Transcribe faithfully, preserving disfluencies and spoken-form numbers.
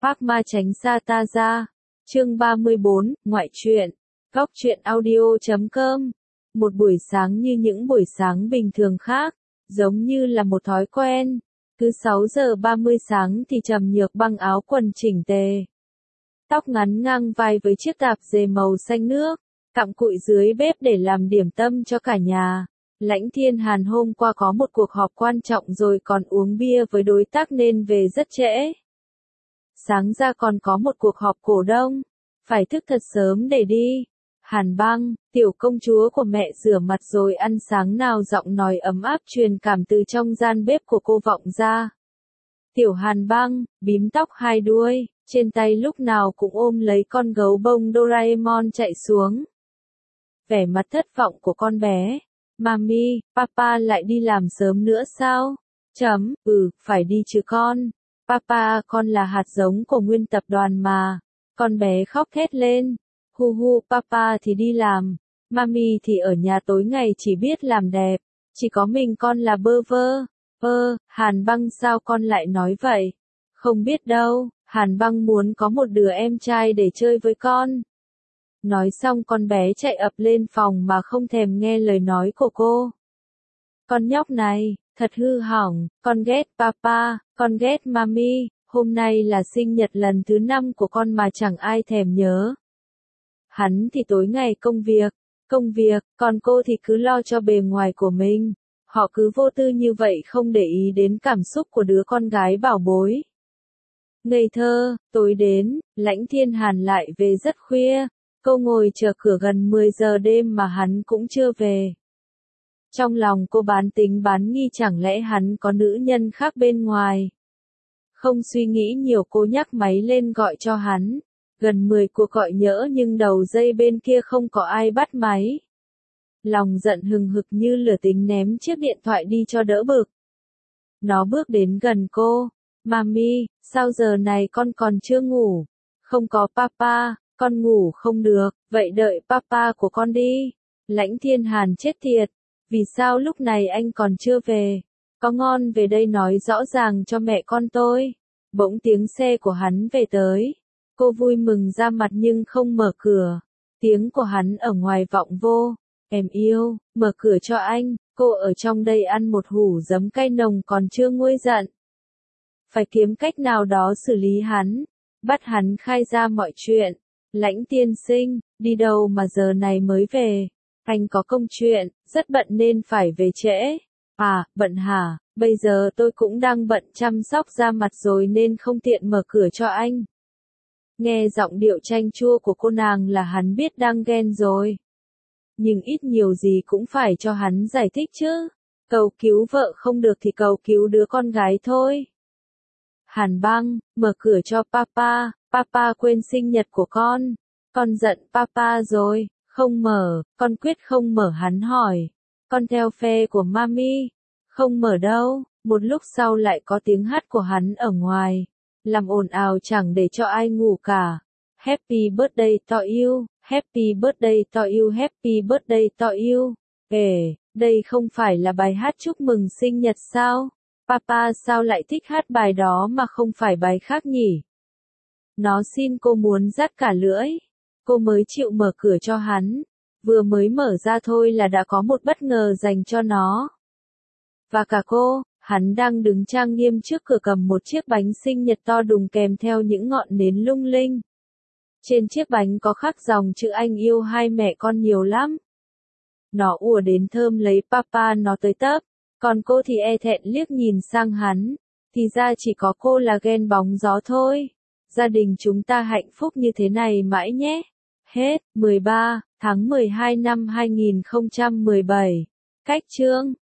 Phác ma tránh xa ta ra. Chương ba mươi bốn, ngoại truyện. Góc truyện audio chấm com. Một buổi sáng như những buổi sáng bình thường khác, giống như là một thói quen. Cứ sáu giờ ba mươi sáng thì Trầm Nhược băng áo quần chỉnh tề. Tóc ngắn ngang vai với chiếc tạp dề màu xanh nước, cặm cụi dưới bếp để làm điểm tâm cho cả nhà. Lãnh Thiên Hàn hôm qua có một cuộc họp quan trọng rồi còn uống bia với đối tác nên về rất trễ. Sáng ra còn có một cuộc họp cổ đông, phải thức thật sớm để đi. Hàn Băng, tiểu công chúa của mẹ rửa mặt rồi ăn sáng nào, giọng nói ấm áp truyền cảm từ trong gian bếp của cô vọng ra. Tiểu Hàn Băng, bím tóc hai đuôi, trên tay lúc nào cũng ôm lấy con gấu bông Doraemon chạy xuống. Vẻ mặt thất vọng của con bé. Mami, papa lại đi làm sớm nữa sao? Chấm, ừ, phải đi chứ con. Papa, con là hạt giống của nguyên tập đoàn mà. Con bé khóc thét lên. Hu hu, papa thì đi làm. Mami thì ở nhà tối ngày chỉ biết làm đẹp. Chỉ có mình con là bơ vơ. Ơ, Hàn Băng sao con lại nói vậy? Không biết đâu, Hàn Băng muốn có một đứa em trai để chơi với con. Nói xong con bé chạy ập lên phòng mà không thèm nghe lời nói của cô. Con nhóc này, thật hư hỏng, con ghét papa, con ghét mami, hôm nay là sinh nhật lần thứ năm của con mà chẳng ai thèm nhớ. Hắn thì tối ngày công việc, công việc, còn cô thì cứ lo cho bề ngoài của mình. Họ cứ vô tư như vậy không để ý đến cảm xúc của đứa con gái bảo bối. Ngây thơ, tối đến, Lãnh Thiên Hàn lại về rất khuya. Cô ngồi chờ cửa gần mười giờ đêm mà hắn cũng chưa về. Trong lòng cô bán tính bán nghi, chẳng lẽ hắn có nữ nhân khác bên ngoài. Không suy nghĩ nhiều, cô nhắc máy lên gọi cho hắn. Gần mười cuộc gọi nhỡ nhưng đầu dây bên kia không có ai bắt máy. Lòng giận hừng hực như lửa, tính ném chiếc điện thoại đi cho đỡ bực. Nó bước đến gần cô. Mami, sao giờ này con còn chưa ngủ? Không có papa. Con ngủ không được, vậy đợi papa của con đi. Lãnh Thiên Hàn chết tiệt. Vì sao lúc này anh còn chưa về? Có ngon về đây nói rõ ràng cho mẹ con tôi. Bỗng tiếng xe của hắn về tới. Cô vui mừng ra mặt nhưng không mở cửa. Tiếng của hắn ở ngoài vọng vô. Em yêu, mở cửa cho anh, cô ở trong đây ăn một hủ giấm cay nồng còn chưa nguôi giận. Phải kiếm cách nào đó xử lý hắn. Bắt hắn khai ra mọi chuyện. Lãnh tiên sinh, đi đâu mà giờ này mới về? Anh có công chuyện, rất bận nên phải về trễ. À, bận hả? Bây giờ tôi cũng đang bận chăm sóc da mặt rồi nên không tiện mở cửa cho anh. Nghe giọng điệu chanh chua của cô nàng là hắn biết đang ghen rồi. Nhưng ít nhiều gì cũng phải cho hắn giải thích chứ. Cầu cứu vợ không được thì cầu cứu đứa con gái thôi. Hàn Băng, mở cửa cho papa. Papa quên sinh nhật của con. Con giận papa rồi. Không mở, con quyết không mở. Hắn hỏi. Con theo phe của mami. Không mở đâu. Một lúc sau lại có tiếng hát của hắn ở ngoài. Làm ồn ào chẳng để cho ai ngủ cả. Happy birthday to you. Happy birthday to you. Happy birthday to you. Ê, đây không phải là bài hát chúc mừng sinh nhật sao? Papa sao lại thích hát bài đó mà không phải bài khác nhỉ? Nó xin cô muốn dắt cả lưỡi. Cô mới chịu mở cửa cho hắn. Vừa mới mở ra thôi là đã có một bất ngờ dành cho nó. Và cả cô, hắn đang đứng trang nghiêm trước cửa cầm một chiếc bánh sinh nhật to đùng kèm theo những ngọn nến lung linh. Trên chiếc bánh có khắc dòng chữ anh yêu hai mẹ con nhiều lắm. Nó ùa đến thơm lấy papa nó tới tấp. Còn cô thì e thẹn liếc nhìn sang hắn. Thì ra chỉ có cô là ghen bóng gió thôi. Gia đình chúng ta hạnh phúc như thế này mãi nhé. Hết, mười ba tháng mười hai năm hai nghìn không trăm mười bảy. Cách chương